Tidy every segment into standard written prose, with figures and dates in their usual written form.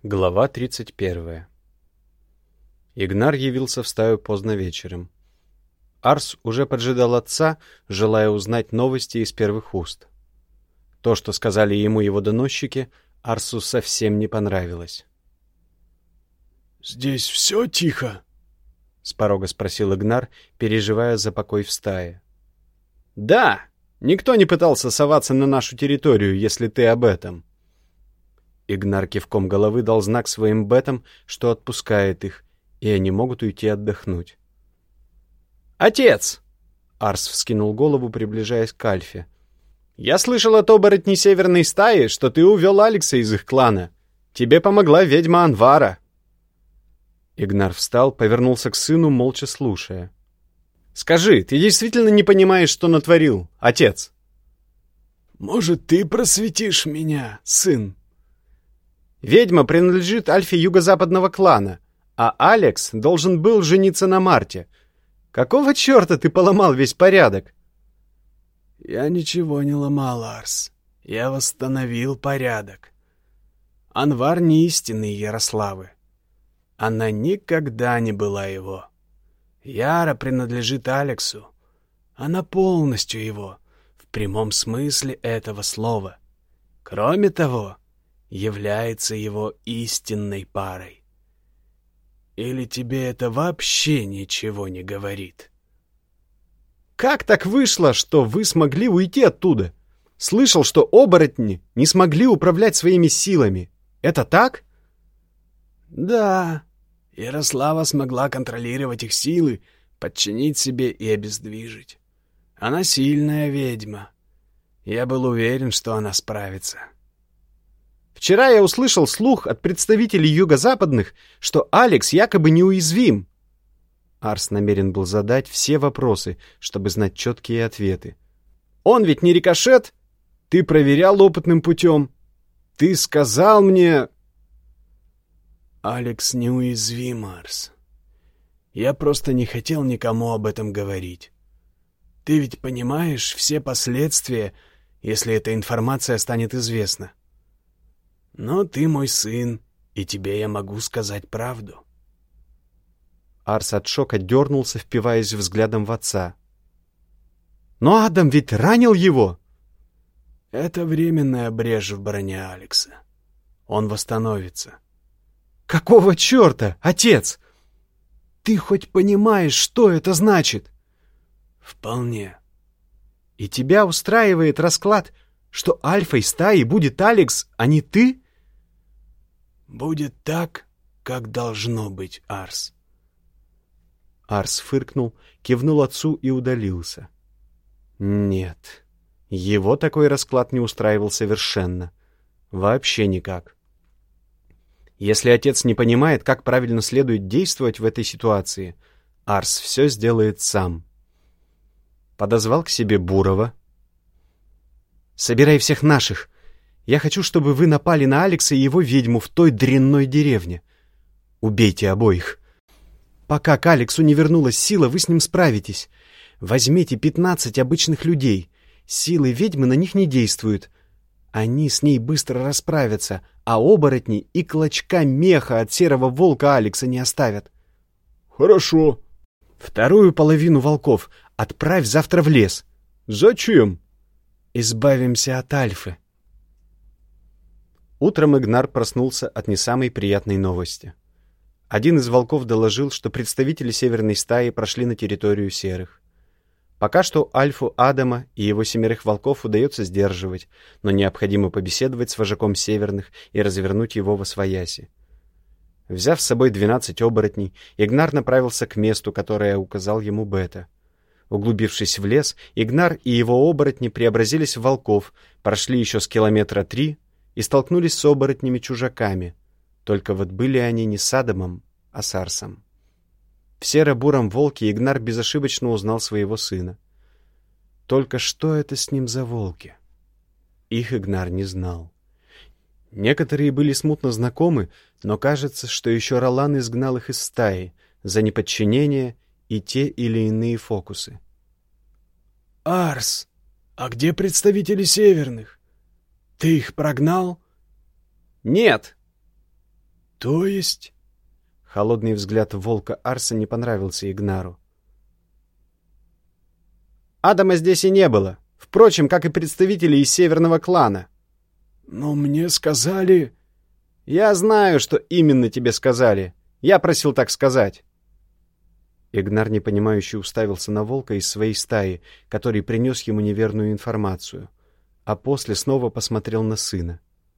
Глава 31. Игнар явился в стаю поздно вечером. Арс уже поджидал отца, желая узнать новости из первых уст. То, что сказали ему его доносчики, Арсу совсем не понравилось. «Здесь все тихо?» — с порога спросил Игнар, переживая за покой в стае. «Да, никто не пытался соваться на нашу территорию, если ты об этом». Игнар кивком головы дал знак своим бетам, что отпускает их, и они могут уйти отдохнуть. «Отец!» — Арс вскинул голову, приближаясь к Альфе. «Я слышал от оборотней северной стаи, что ты увел Алекса из их клана. Тебе помогла ведьма Анвара». Игнар встал, повернулся к сыну, молча слушая. «Скажи, ты действительно не понимаешь, что натворил, отец?» «Может, ты просветишь меня, сын?» «Ведьма принадлежит Альфе юго-западного клана, а Алекс должен был жениться на Марте. Какого черта ты поломал весь порядок?» «Я ничего не ломал, Арс. Я восстановил порядок. Анвар не истинный Ярославы. Она никогда не была его. Яра принадлежит Алексу. Она полностью его, в прямом смысле этого слова. Кроме того, является его истинной парой. Или тебе это вообще ничего не говорит?» «Как так вышло, что вы смогли уйти оттуда? Слышал, что оборотни не смогли управлять своими силами. Это так?» «Да, Ярослава смогла контролировать их силы, подчинить себе и обездвижить. Она сильная ведьма. Я был уверен, что она справится». «Вчера я услышал слух от представителей юго-западных, что Алекс якобы неуязвим». Арс намерен был задать все вопросы, чтобы знать четкие ответы. «Он ведь не рикошет? Ты проверял опытным путем. Ты сказал мне...» «Алекс неуязвим, Арс. Я просто не хотел никому об этом говорить. Ты ведь понимаешь все последствия, если эта информация станет известна. Но ты мой сын, и тебе я могу сказать правду». Арс от шока дернулся, впиваясь взглядом в отца. «Но Адам ведь ранил его!» «Это временная брешь в броне Алекса. Он восстановится». «Какого черта, отец? Ты хоть понимаешь, что это значит?» «Вполне». «И тебя устраивает расклад, что альфой стаи будет Алекс, а не ты?» «Будет так, как должно быть, Арс». Арс фыркнул, кивнул отцу и удалился. Нет, его такой расклад не устраивал совершенно. Вообще никак. Если отец не понимает, как правильно следует действовать в этой ситуации, Арс все сделает сам. Подозвал к себе Бурова. «Собирай всех наших. Я хочу, чтобы вы напали на Алекса и его ведьму в той дрянной деревне. Убейте обоих. Пока к Алексу не вернулась сила, вы с ним справитесь. Возьмите 15 обычных людей. Силы ведьмы на них не действуют. Они с ней быстро расправятся, а оборотни и клочка меха от серого волка Алекса не оставят». «Хорошо». «Вторую половину волков отправь завтра в лес». «Зачем?» «Избавимся от Альфы». Утром Игнар проснулся от не самой приятной новости. Один из волков доложил, что представители северной стаи прошли на территорию серых. Пока что Альфу Адама и его 7 волков удается сдерживать, но необходимо побеседовать с вожаком северных и развернуть его восвояси. Взяв с собой 12 оборотней, Игнар направился к месту, которое указал ему Бета. Углубившись в лес, Игнар и его оборотни преобразились в волков, прошли еще с 3 километра и столкнулись с оборотнями-чужаками. Только вот были они не с Адамом, а с Арсом. В серо-буром волке Игнар безошибочно узнал своего сына. Только что это с ним за волки? Их Игнар не знал. Некоторые были смутно знакомы, но кажется, что еще Ролан изгнал их из стаи за неподчинение и те или иные фокусы. «Арс, а где представители северных? Ты их прогнал?» «Нет». То есть? Холодный взгляд волка Арса не понравился Игнару. Адама здесь и не было. Впрочем, как и представители из северного клана. Но мне сказали... Я знаю, что именно тебе сказали. Я просил так сказать. Игнар непонимающе уставился на волка из своей стаи, который принес ему неверную информацию, а после снова посмотрел на сына.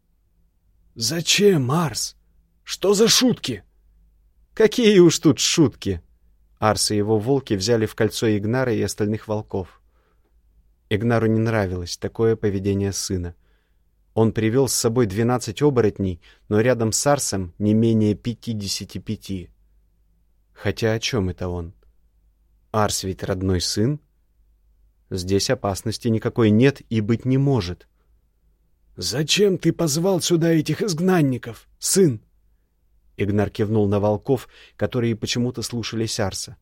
«Зачем, Марс? Что за шутки?» «Какие уж тут шутки!» Арс и его волки взяли в кольцо Игнара и остальных волков. Игнару не нравилось такое поведение сына. Он привел с собой 12 оборотней, но рядом с Арсом не менее 55. Хотя о чем это он? Арс ведь родной сын. Здесь опасности никакой нет и быть не может. «Зачем ты позвал сюда этих изгнанников, сын?» Игнар кивнул на волков, которые почему-то слушались Арса.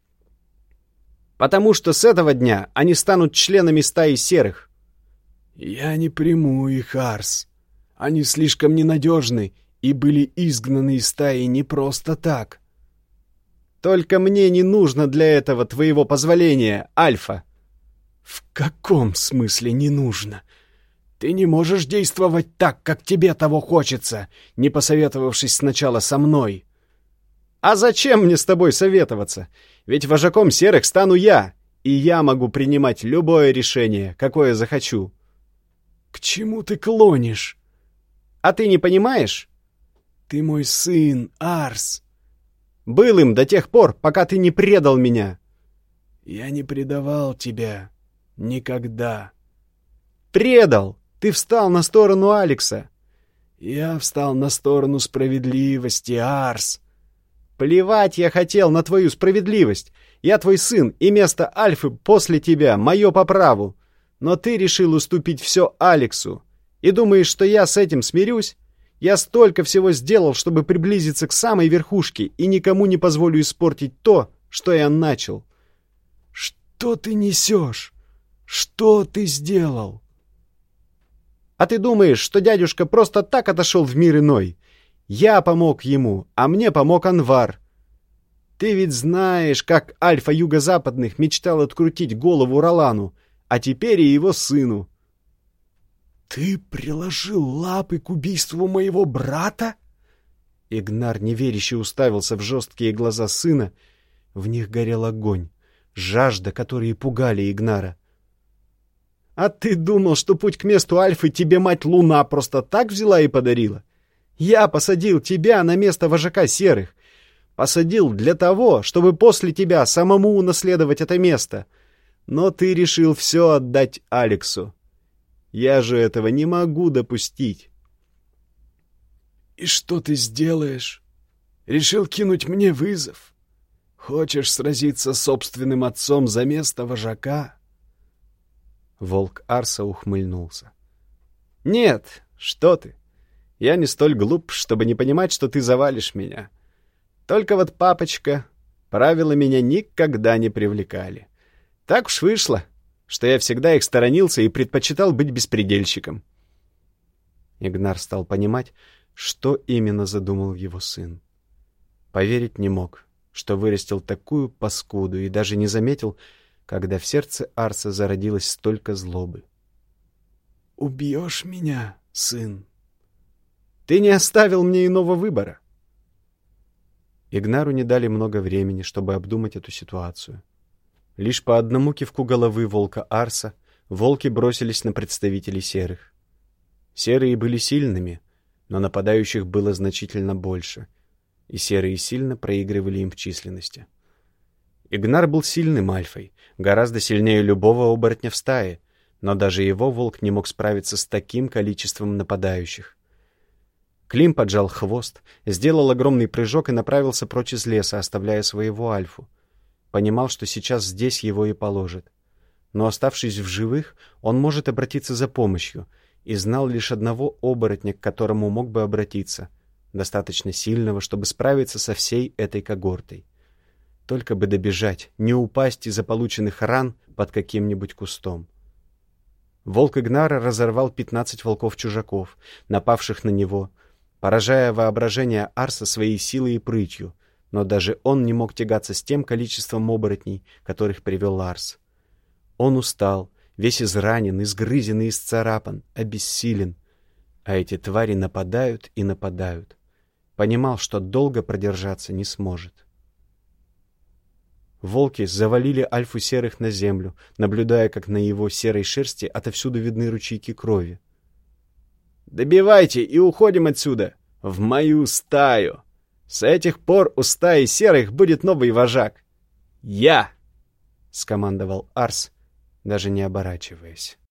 «Потому что с этого дня они станут членами стаи серых». «Я не приму их, Арс. Они слишком ненадежны и были изгнаны из стаи не просто так». «Только мне не нужно для этого твоего позволения, Альфа». «В каком смысле не нужно? Ты не можешь действовать так, как тебе того хочется, не посоветовавшись сначала со мной». «А зачем мне с тобой советоваться? Ведь вожаком серых стану я, и я могу принимать любое решение, какое захочу». «К чему ты клонишь?» «А ты не понимаешь?» «Ты мой сын, Арс». «Был им до тех пор, пока ты не предал меня». «Я не предавал тебя. Никогда». «Предал! Ты встал на сторону Алекса». «Я встал на сторону справедливости, Арс». «Плевать я хотел на твою справедливость. Я твой сын, и место Альфы после тебя мое по праву. Но ты решил уступить все Алексу. И думаешь, что я с этим смирюсь? Я столько всего сделал, чтобы приблизиться к самой верхушке, и никому не позволю испортить то, что я начал». «Что ты несешь? Что ты сделал?» «А ты думаешь, что дядюшка просто так отошел в мир иной? Я помог ему, а мне помог Анвар. Ты ведь знаешь, как Альфа Юго-Западных мечтал открутить голову Ролану, а теперь и его сыну». «Ты приложил лапы к убийству моего брата?» Игнар неверяще уставился в жесткие глаза сына. В них горел огонь, жажда, которые пугали Игнара. «А ты думал, что путь к месту Альфы тебе мать Луна просто так взяла и подарила? Я посадил тебя на место вожака серых. Посадил для того, чтобы после тебя самому унаследовать это место. Но ты решил все отдать Алексу. Я же этого не могу допустить». «И что ты сделаешь? Решил кинуть мне вызов? Хочешь сразиться с собственным отцом за место вожака?» Волк Арса ухмыльнулся. «Нет, что ты. Я не столь глуп, чтобы не понимать, что ты завалишь меня. Только вот, папочка, правила меня никогда не привлекали. Так уж вышло, что я всегда их сторонился и предпочитал быть беспредельщиком». Игнар стал понимать, что именно задумал его сын. Поверить не мог, что вырастил такую паскуду, и даже не заметил, когда в сердце Арса зародилось столько злобы. «Убьешь меня, сын?» «Ты не оставил мне иного выбора». Игнару не дали много времени, чтобы обдумать эту ситуацию. Лишь по одному кивку головы волка Арса волки бросились на представителей серых. Серые были сильными, но нападающих было значительно больше, и серые сильно проигрывали им в численности. Игнар был сильным альфой, гораздо сильнее любого оборотня в стае, но даже его волк не мог справиться с таким количеством нападающих. Клим поджал хвост, сделал огромный прыжок и направился прочь из леса, оставляя своего альфу. Понимал, что сейчас здесь его и положат. Но, оставшись в живых, он может обратиться за помощью, и знал лишь одного оборотня, к которому мог бы обратиться, достаточно сильного, чтобы справиться со всей этой когортой. Только бы добежать, не упасть из-за полученных ран под каким-нибудь кустом. Волк Игнара разорвал 15 волков-чужаков, напавших на него, поражая воображение Арса своей силой и прытью, но даже он не мог тягаться с тем количеством оборотней, которых привел Арс. Он устал, весь изранен, изгрызен и исцарапан, обессилен, а эти твари нападают и нападают. Понимал, что долго продержаться не сможет. Волки завалили Альфу Серых на землю, наблюдая, как на его серой шерсти отовсюду видны ручейки крови. «Добивайте и уходим отсюда! В мою стаю! С этих пор у стаи Серых будет новый вожак! Я!» — скомандовал Арс, даже не оборачиваясь.